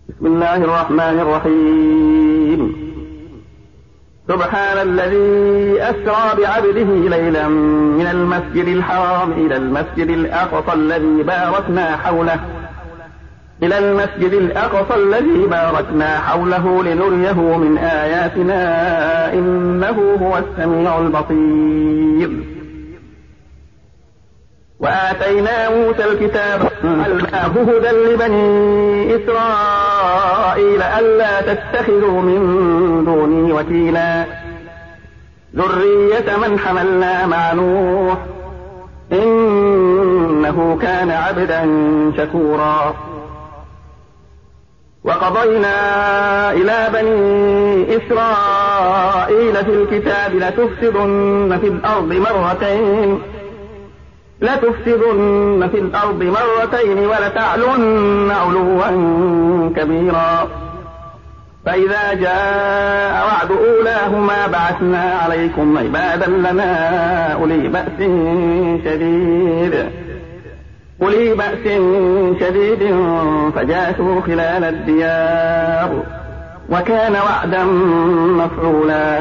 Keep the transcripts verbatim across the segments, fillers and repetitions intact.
بسم الله الرحمن الرحيم. سبحان الذي أسرى بعبده ليلا من المسجد الحرام إلى المسجد الأقصى الذي باركنا حوله إلى المسجد الأقصى الذي باركنا حوله لنريه من آياتنا إنه هو السميع البصير. وآتينا موسى الكتاب وجعلناه هدى لبني إسرائيل ألا تتخذوا من دوني وكيلا ذرية من حملنا مع نوح إنه كان عبدا شكورا. وقضينا إلى بني إسرائيل في الكتاب لتفسدن في الأرض مرتين لتفسدن في الأرض مرتين ولتعلن علوا كبيرا. فإذا جاء وعد أولاهما بعثنا عليكم عبادا لنا أولي بأس شديد أولي بأس شديد فجاسوا خلال الديار وكان وعدا مفعولا.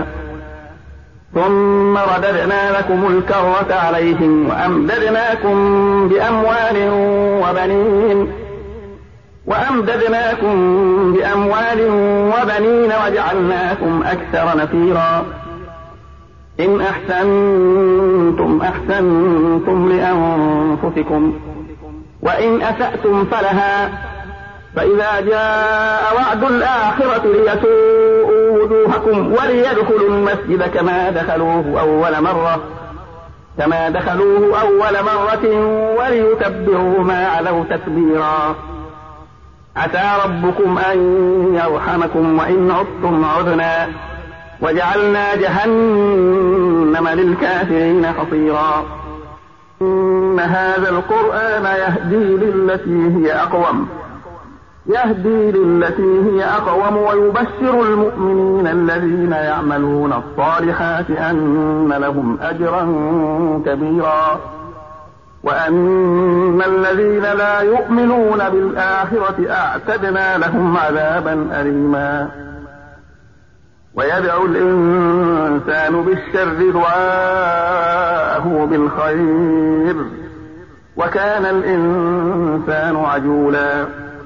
ثم رددنا لكم الكرة عليهم وأمددناكم بأموال وبنين وأمددناكم بأموال وبنين وجعلناكم أكثر نفيرا. إن أحسنتم أحسنتم لأنفسكم وإن أسأتم فلها. فإذا جاء وعد الآخرة ليسوءوا وجوهكم وليدخلوا المسجد كما دخلوه أول مرة كما دخلوه أول مرة وليتبعوا ما علوا تتبيرا. عسى ربكم أن يرحمكم وإن عدتم عدنا وجعلنا جهنم للكافرين حصيرا. إن هذا القرآن يهدي للتي هي أقوم يهدي للتي هي أقوم ويبشر المؤمنين الذين يعملون الصالحات أن لهم أجرا كبيرا وأن الذين لا يؤمنون بالآخرة أعتدنا لهم عذابا أليما. ويدعو الإنسان بالشر دعاءه بالخير وكان الإنسان عجولا.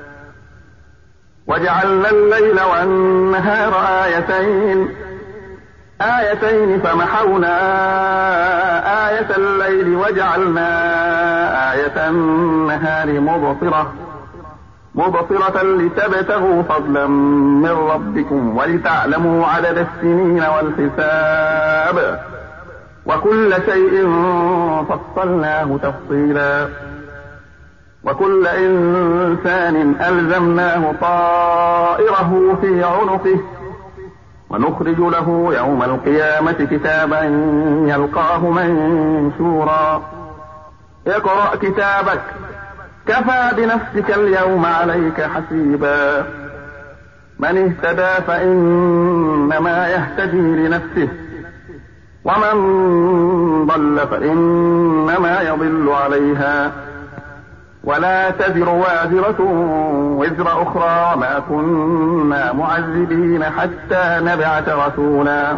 وجعلنا الليل والنهار آيتين آيتين فمحونا آية الليل وجعلنا آية النهار مبصرة مبصرة لتبتغوا فضلا من ربكم ولتعلموا عدد السنين والحساب وكل شيء فصلناه تفصيلا. وكل إنسان ألزمناه طائره في عنقه ونخرج له يوم القيامة كتابا يلقاه منشورا. اقرأ كتابك كفى بنفسك اليوم عليك حسيبا. من اهتدى فإنما يهتدي لنفسه ومن ضل فإنما يضل عليها ولا تزر وازرة وزر أخرى ما كنا معذبين حتى نبعث رسولا.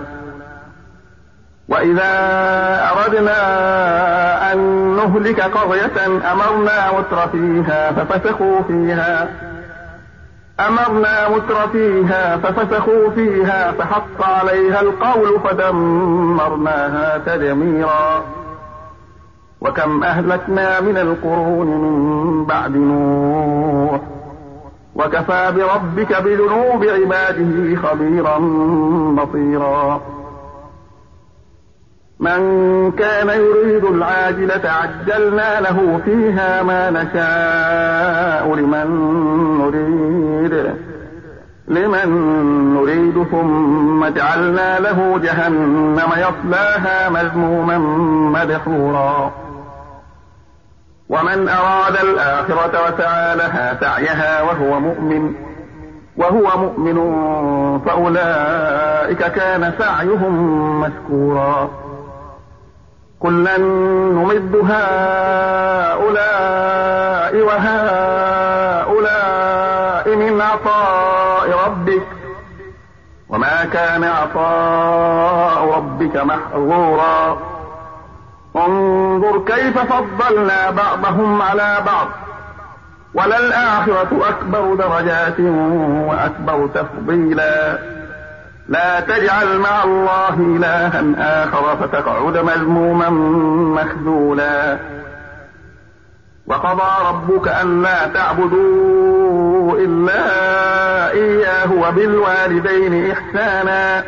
وإذا أردنا أن نهلك قرية أمرنا متر فيها ففسقوا فيها أمرنا متر فيها ففسقوا فيها فحق عليها القول فدمرناها تدميرا. وكم أهلكنا من القرون من بعد نوح وكفى بربك بذنوب عباده خبيرا بصيرا. من كان يريد العاجلة عجلنا له فيها ما نشاء لمن نريد لمن نريد ثم جعلنا له جهنم يصلاها مذموما مدحورا. ومن أراد الآخرة وسعى لها سعيها وهو مؤمن وهو مؤمن فأولئك كان سعيهم مشكورا. كلا نمد هؤلاء وهؤلاء من عطاء ربك وما كان عطاء ربك محظورا انظر كيف فضلنا بعضهم على بعض وللآخرة أكبر درجات وأكبر تفضيلا لا تجعل مع الله إلها آخر فتقعد مذموما مخذولا وقضى ربك ألا تعبدوا إلا إياه وبالوالدين إحسانا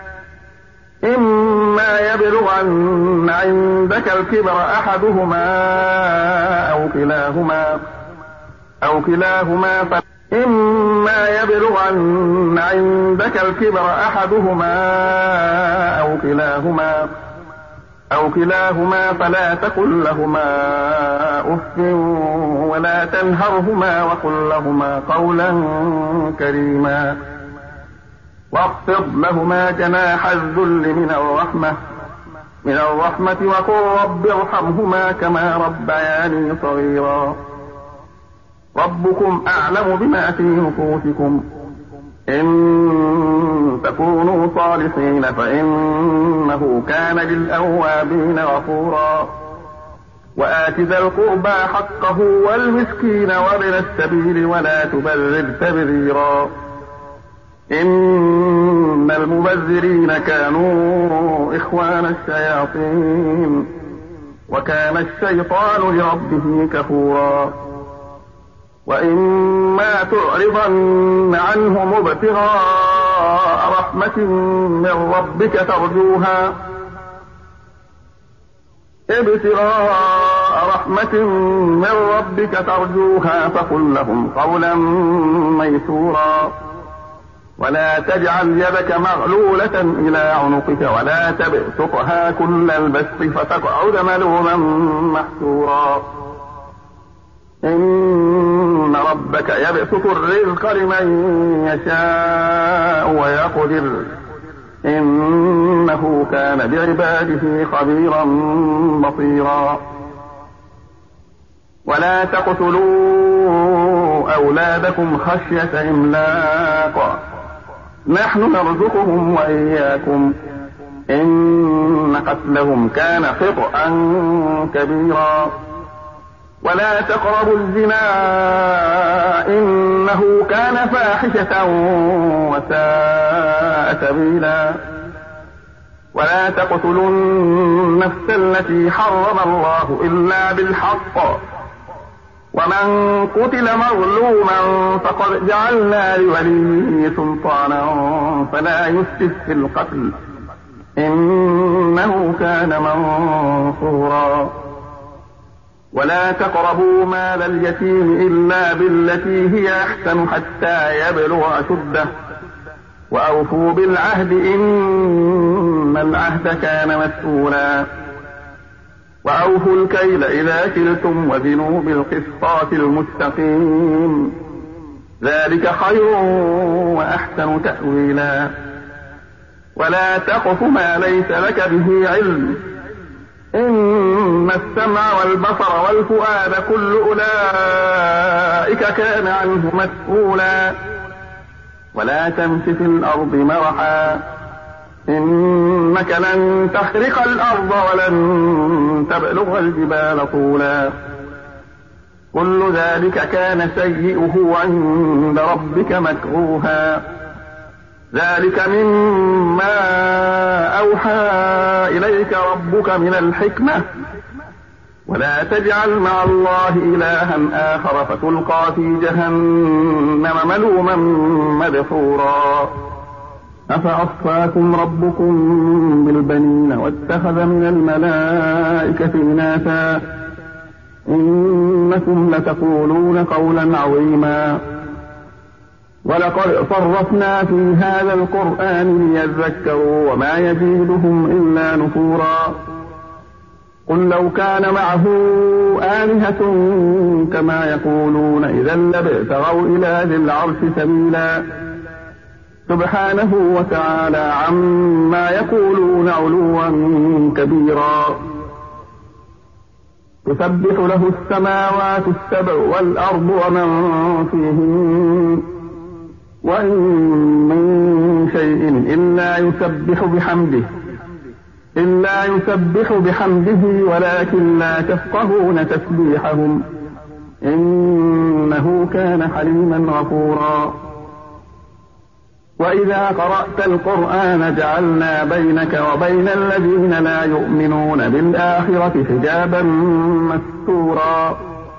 إما يبلغن عندك الكبر أحدهما أو كلاهما أو كلاهما ف... إما يبلغن عندك الكبر أحدهما أو كلاهما أو كلاهما فلا تقل لهما أف ولا تنهرهما وقل لهما قولا كريما واخفض لهما جناح الذل من الرحمة من الرحمة وقل رب ارحمهما كما ربياني صغيرا ربكم أعلم بما في نفوسكم إن تكونوا صالحين فإنه كان للأوابين غفورا وآت ذا القربى حقه والمسكين وابن السبيل ولا تبذر تبذيرا إن المبذرين كانوا إخوان الشياطين وكان الشيطان لربه كفورا وإما تعرضن عنهم ابتغاء رحمة من ربك ترجوها ابتغاء رحمة من ربك ترجوها فقل لهم قولا ميسورا ولا تجعل يدك مغلولة إلى عنقك ولا تبسطها كل البسط فتقعد ملوما محسورا إن ربك يبسط الرزق لمن يشاء ويقدر إنه كان بعباده خبيرا بصيرا ولا تقتلوا أولادكم خشية إملاق نحن نرزقهم وإياكم إن قتلهم كان خطأ كبيرا ولا تقربوا الزنا إنه كان فاحشة وساء سبيلا ولا تقتلوا النفس التي حرم الله إلا بالحق ومن قتل مظلوما فقد جعلنا لوليه سلطانا فلا يسرف في القتل إنه كان منصورا ولا تقربوا مال اليتيم إلا بالتي هي أحسن حتى يبلغ أشده وأوفوا بالعهد إن العهد كان مسؤولا وأوفوا الكيل إذا كلتم وزنوا بالقسطاس المستقيم ذلك خير وأحسن تأويلا ولا تقف ما ليس لك به علم إن السمع والبصر والفؤاد كل أولئك كان عنه مسؤولا ولا تمش في الأرض مرحا إنك لن تخرق الأرض ولن تبلغ الجبال طولا كل ذلك كان سيئه عند ربك مكروها ذلك مما أوحى إليك ربك من الحكمة ولا تجعل مع الله إلها آخر فتلقى في جهنم ملوما مدحورا أفأصفاكم ربكم بالبنين واتخذ من الملائكة إناثا إنكم لتقولون قولا عظيما ولقد صرفنا في هذا القرآن ليذكروا وما يزيدهم إلا نفورا قل لو كان معه آلهة كما يقولون إذا لابتغوا إلى ذي العرش سبيلا سبحانه وتعالى عما يقولون علوا كبيرا تسبح له السماوات السبع والأرض ومن فيهن وإن من شيء إلا يسبح بحمده إلا يسبح بحمده ولكن لا تفقهون تسبيحهم إنه كان حليما غفورا. وإذا قرأت القرآن جعلنا بينك وبين الذين لا يؤمنون بالآخرة حجابا مستورا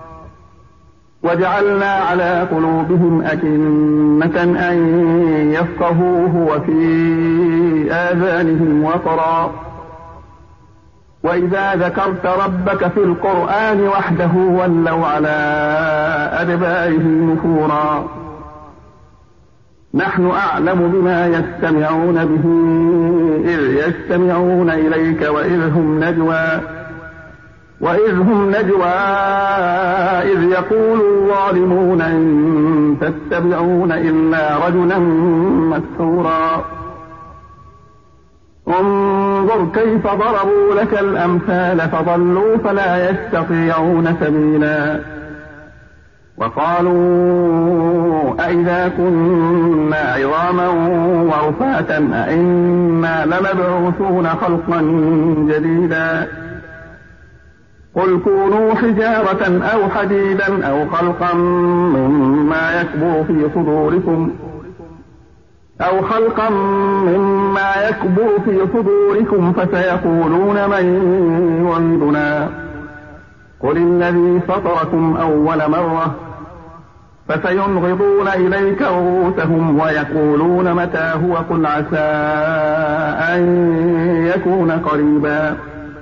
وجعلنا على قلوبهم أكنة أن يفقهوه وفي آذانهم وقرا. وإذا ذكرت ربك في القرآن وحده ولوا على أدبارهم نفورا. نحن أعلم بما يستمعون به إذ يستمعون إليك وإذ هم نجوى وإذ هم نجوى إذ يقول الظالمون إن تتبعون إلا رجلا مسحورا. انظر كيف ضربوا لك الأمثال فضلوا فلا يستطيعون سبيلا. وقالوا أئذا كنا عظاما ورفاتا أئنا لمبعوثون خلقا جديدا قل كونوا حجارة أو حديدا أو خلقا مما يكبر في صدوركم أو خلقا مما يكبر في صدوركم فسيقولون من يعيدنا قل الذي فطركم أول مرة فسينغضون إليك رؤوسهم ويقولون متى هو قل عسى أن يكون قريبا.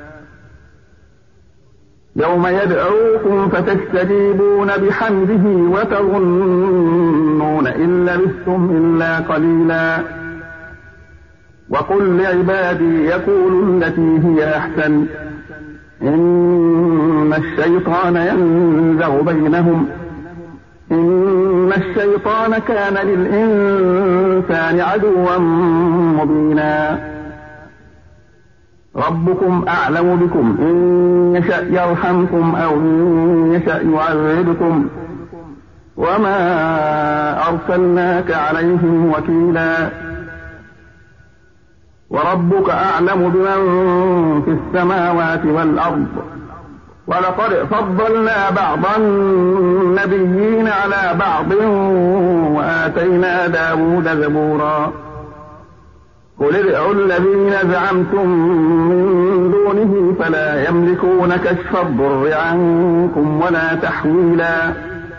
يوم يدعوكم فتستجيبون بحمده وتظنون إن لبثتم إلا قليلا. وقل لعبادي يقولوا التي هي أحسن إن الشيطان ينزغ بينهم إن الشيطان كان للإنسان عدوا مبينا. ربكم أعلم بكم إن يشأ يرحمكم أو إن يشأ يعذبكم وما أرسلناك عليهم وكيلا. وربك أعلم بمن في السماوات والأرض ولقد فضلنا بعض النبيين على بعض وآتينا داود زبورا. قل ادعوا الذين زعمتم من دونه فلا يملكون كشف الضر عنكم ولا تحويلا.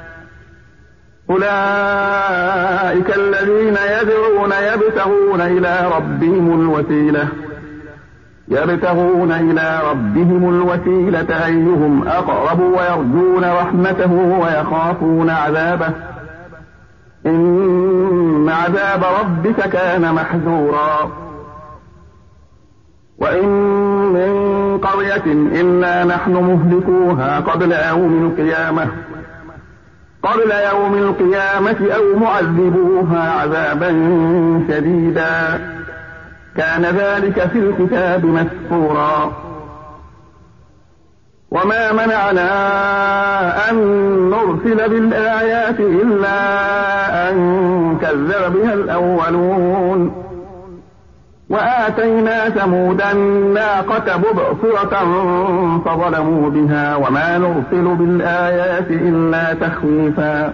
أولئك الذين يدعون يبتغون إلى ربهم الوسيلة يبتغون إلى ربهم الوسيلة أيهم أقرب ويرجون رحمته ويخافون عذابه إن عذاب ربك كان محذورا. وإن من قرية إلا نحن مهلكوها قبل يوم القيامة قبل يوم القيامة أو معذبوها عذابا شديدا كان ذلك في الكتاب مسطورا. وما منعنا أن نرسل بالآيات إلا أن كذب بها الأولون وآتينا ثمود الناقة مبصرة فظلموا بها وما نرسل بالآيات إلا تخويفا.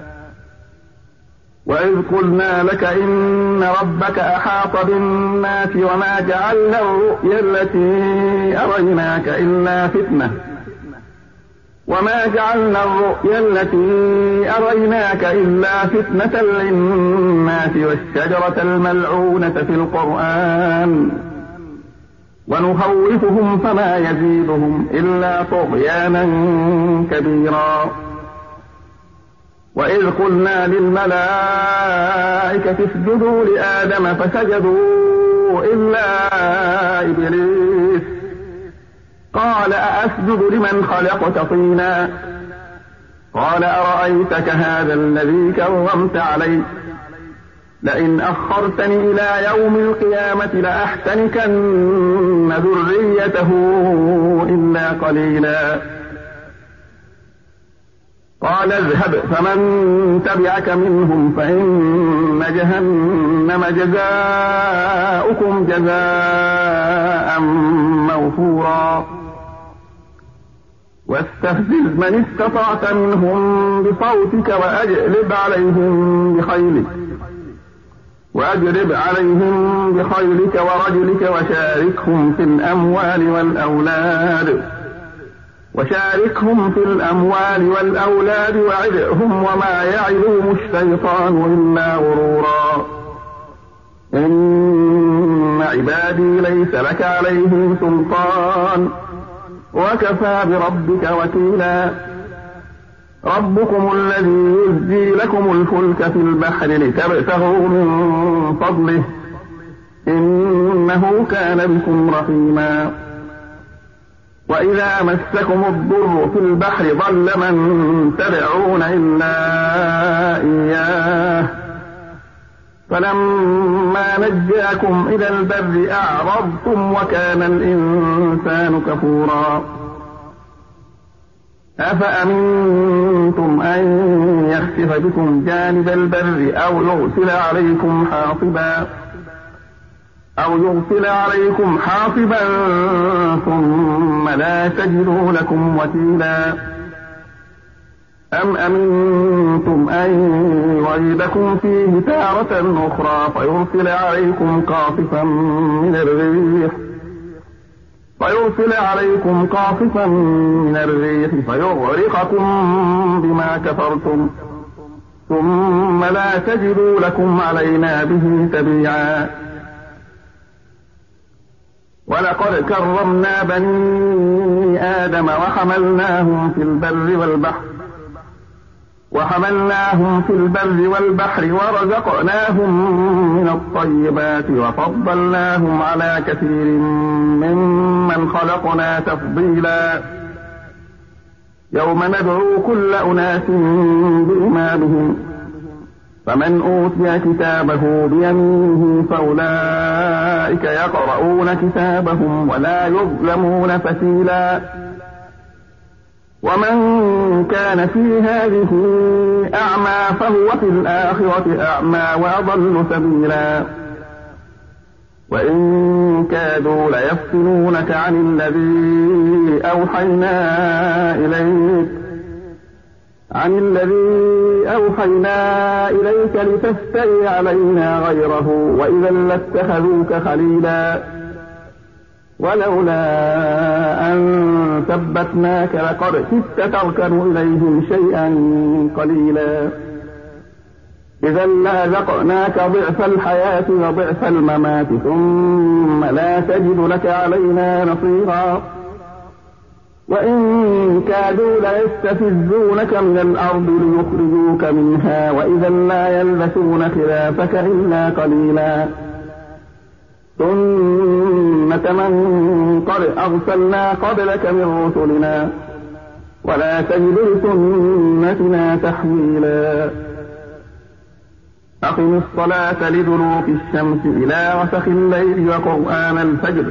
وإذ قلنا لك إن ربك أحاط بالناس وما جعلنا الرؤيا التي أريناك إلا فتنة وما جعلنا الرؤيا التي أريناك إلا فتنة للناس والشجرة الملعونة في القرآن ونخوفهم فما يزيدهم إلا طغيانا كبيرا. وإذ قلنا للملائكة اسجدوا لآدم فسجدوا إلا إبليس قال أأسجد لمن خلقت طينا قال أرأيتك هذا الذي كرمت علي لئن أخرتني إلى يوم القيامة لأحتنكن ذريته إلا قليلا. قال اذهب فمن تبعك منهم فإن جهنم جزاؤكم جزاء موفورا واستفزز من استطعت منهم بصوتك وأجلب عليهم بخيلك وأجلب عليهم بخيلك ورجلك وشاركهم في الأموال والأولاد وشاركهم في الأموال والأولاد وعدهم وما يعدهم الشيطان إلا غرورا إن عبادي ليس لك عليهم سلطان وكفى بربك وكيلا ربكم الذي يزجي لكم الفلك في البحر لتبتغوا من فضله إنه كان بكم رحيما وإذا مسكم الضر في البحر ضل من تدعون إلا إياه فلما نجاكم إلى البر أعرضتم وكان الإنسان كفورا أفأمنتم أن يخسف بكم جانب البر أو يرسل عليكم حاصبا أو يرسل عليكم حاصبا ثم لا تجدوا لكم وكيلا أم أمنتم أن يعيدكم فيه تارة أخرى فيرسل عليكم قاصفا من الريح فيرسل عليكم قاصفا من الريح فيغرقكم بما كفرتم ثم لا تجدوا لكم علينا به تبيعا ولقد كرمنا بني آدم وحملناهم في البر والبحر وحملناهم في البر والبحر ورزقناهم من الطيبات وفضلناهم على كثير ممن خلقنا تفضيلا يوم ندعو كل أناس بإمامهم فمن أوتي كتابه بيمينه فأولئك يقرؤون كتابهم ولا يظلمون فتيلا ومن كان في هذه أعمى فهو في الآخرة أعمى وأضل سبيلا وإن كادوا ليفتنونك عن الذي أوحينا إليك عن الذي أوحينا إليك لتفتري علينا غيره وإذا لاتخذوك خليلا ولولا أن ثبتناك لقد كدت تركن إليهم شيئا قليلا إذا لأذقناك ضعف الحياة وضعف الممات ثم لا تجد لك علينا نصيرا وإن كادوا ليستفزونك من الأرض ليخرجوك منها وإذا لا يلبثون خلافك إلا قليلا سنة من قد أرسلنا قبلك من رسلنا ولا تجد لسنتنا تحويلا أقم الصلاة لدلوك الشمس إلى غسق الليل وقرآن الفجر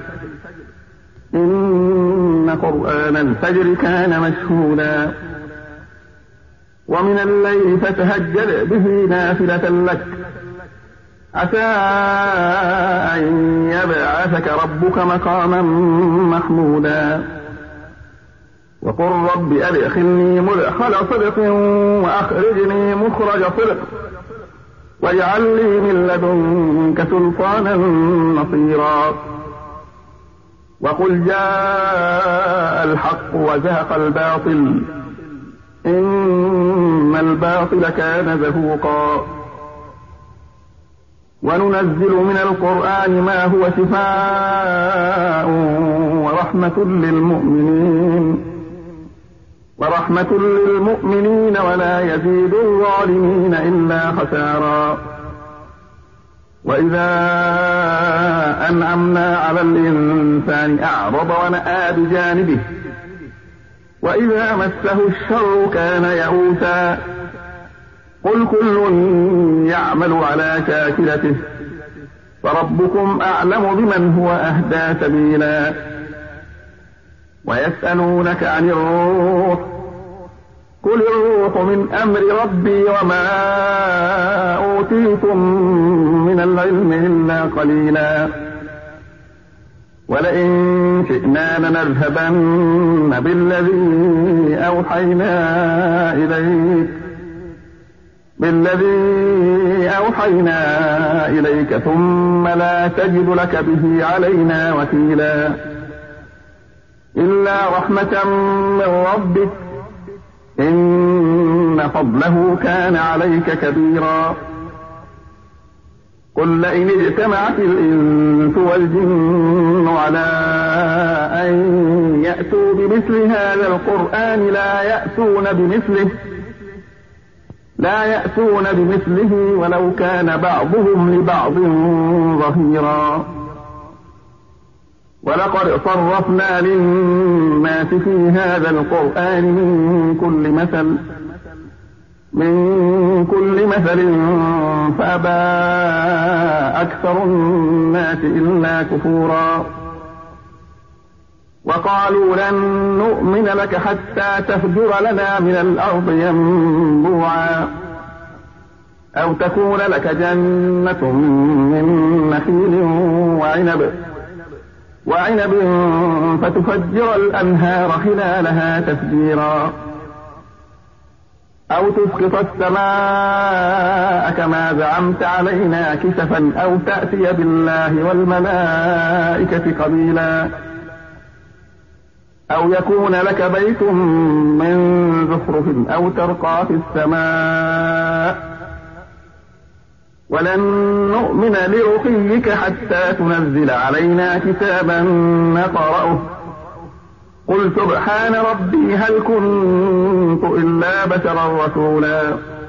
إن قرآن الفجر كان مشهودا ومن الليل فتهجد به نافلة لك عسى أن يبعثك ربك مقاما محمودا وقل رب أدخلني مدخل صدق وأخرجني مخرج صدق واجعل لي من لدنك سلطانا نصيرا وقل جاء الحق وزهق الباطل إن الباطل كان زهوقا وننزل من القرآن ما هو شفاء ورحمة للمؤمنين ورحمة للمؤمنين ولا يزيد الظالمين إلا خسارا وإذا أنعمنا على الإنسان أعرض ونأى بجانبه وإذا مسه الشر كان يئوسا قل كل يعمل على شاكلته فربكم أعلم بمن هو أهدى سبيلا ويسألونك عن الروح قل الروح من أمر ربي وما أوتيتم من العلم إلا قليلا ولئن شئنا لنذهبن بالذي أوحينا إليك بالذي أوحينا إليك ثم لا تجد لك به علينا وكيلا إلا رحمة من ربك إن فضله كان عليك كبيرا قل لئن اجتمعت الإنس والجن على أن يأتوا بمثل هذا القرآن لا يأتون بمثله لا يأتون بمثله ولو كان بعضهم لبعض ظهيرا ولقد صرفنا للناس في هذا القرآن من كل مثل من كل مثل فأبى أكثر الناس إلا كفورا وقالوا لن نؤمن لك حتى تفجر لنا من الأرض ينبوعا أو تكون لك جنة من نخيل وعنب وعنب فتفجر الأنهار خلالها تفجيرا أو تسقط السماء كما زعمت علينا كسفا أو تأتي بالله والملائكة قبيلا أو يكون لك بيت من زخرف أو ترقى في السماء ولن نؤمن لرقيك حتى تنزل علينا كتابا نقرأه قل سبحان ربي هل كنت إلا بشرا رسولا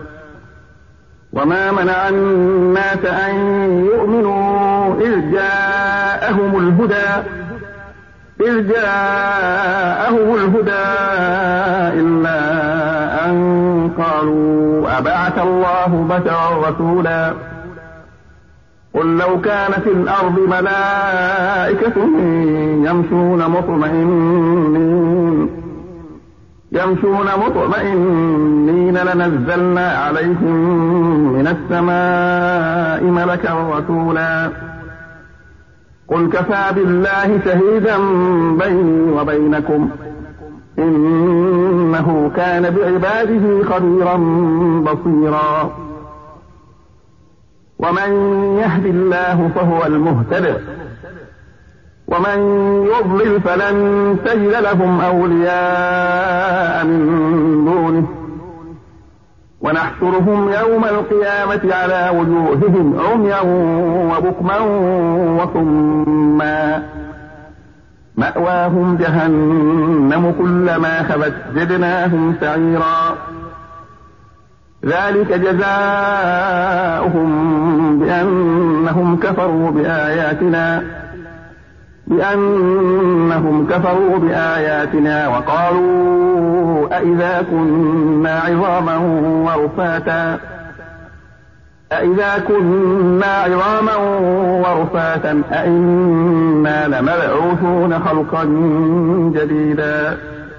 وما منع الناس أن يؤمنوا إذ جاءهم الهدى إذ جاءهم الهدى إلا أن قالوا أبعث الله بشرا رسولا قل لو كان في الأرض ملائكة يمشون مطمئنين يمشون مطمئنين لنزلنا عليهم من السماء ملكا رسولا قل كفى بالله شهيدا بيني وبينكم إنه كان بعباده خبيرا بصيرا ومن يهد الله فهو المهتد ومن يضلل فلن تجد لهم أولياء من دونه ونحشرهم يوم القيامة على وجوههم عميا وبكما وصما مأواهم جهنم كلما خبت زدناهم سعيرا ذلك جزاؤهم بأنهم كفروا بآياتنا بأنهم كفروا بآياتنا وقالوا أإذا كنا عظاما ورفاتا أإذا كنا عظاما ورفاتا أإنا لمبعوثون خلقا جديدا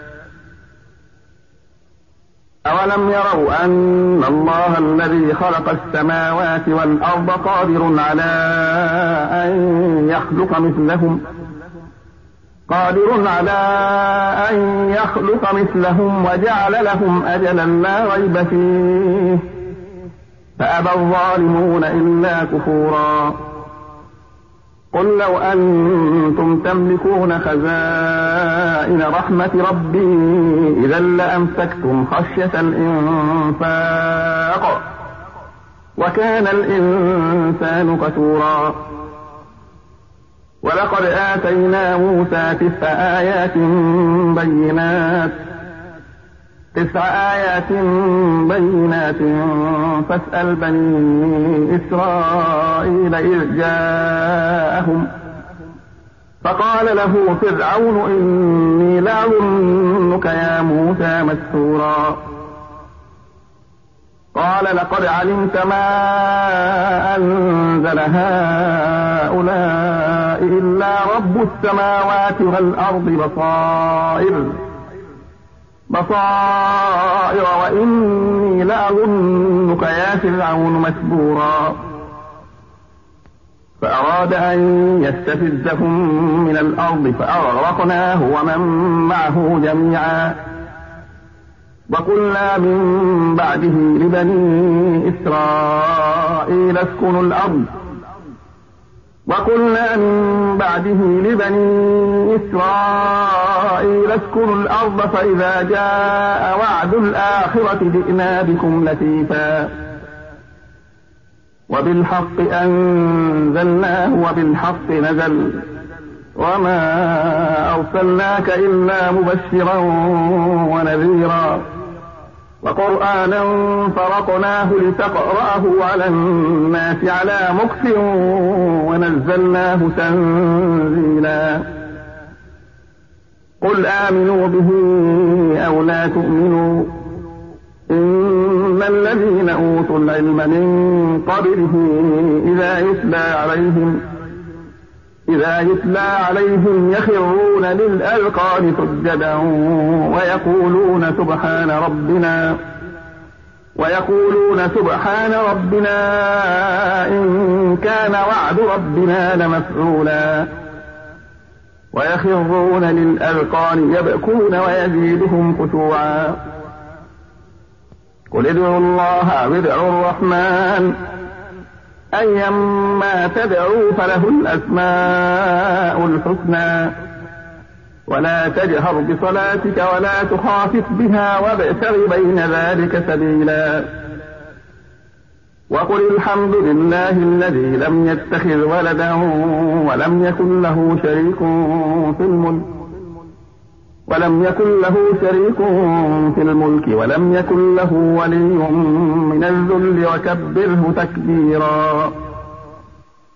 أولم يروا أن الله الذي خلق السماوات والأرض قادر على أن يخلق مثلهم قادر على أن يخلق مثلهم وجعل لهم أجلا لا ريب فيه فأبى الظالمون إلا كفورا قل لو أنتم تملكون خزائن رحمة ربي إذا لأمسكتم خشية الإنفاق وكان الإنسان قتورا ولقد آتينا موسى تسع آيات بينات تسع آيات بينات فاسأل بني إسرائيل إذ جاءهم فقال له فرعون إني لأظنك يا موسى مسحورا قال لقد علمت ما أنزل هؤلاء إلا رب السماوات والأرض بصائر بصائر وإني لأظنك يا فرعون مسبورا فأراد أن يستفزهم من الأرض فأغرقناه ومن معه جميعا وقلنا من بعده لبني إسرائيل اسكنوا الأرض وقلنا من بعده لبني إسرائيل اسكنوا الأرض فإذا جاء وعد الآخرة جئنا بكم لفيفا وبالحق أنزلناه وبالحق نزل وما أرسلناك إلا مبشرا ونذيرا وقرآنا فرقناه لتقرأه على الناس على مكث ونزلناه تنزيلا قل آمنوا به أو لا تؤمنوا إن الذين أوتوا العلم من قبله إذا يتلى عليهم إذا يتلى عليهم يخرون للأذقان سجدا ويقولون سبحان ربنا ويقولون سبحان ربنا إن كان وعد ربنا لمفعولا ويخرون للأذقان يبكون ويزيدهم خشوعا قل ادعوا الله أو ادعوا الرحمن أيما تدعوا فله الأسماء الحسنى ولا تجهر بصلاتك ولا تخافت بها وابتغ بين ذلك سبيلا وقل الحمد لله الذي لم يتخذ ولدا ولم يكن له شريك في الملك ولم يكن له شريك في الملك ولم يكن له ولي من الذل وكبره تكبيرا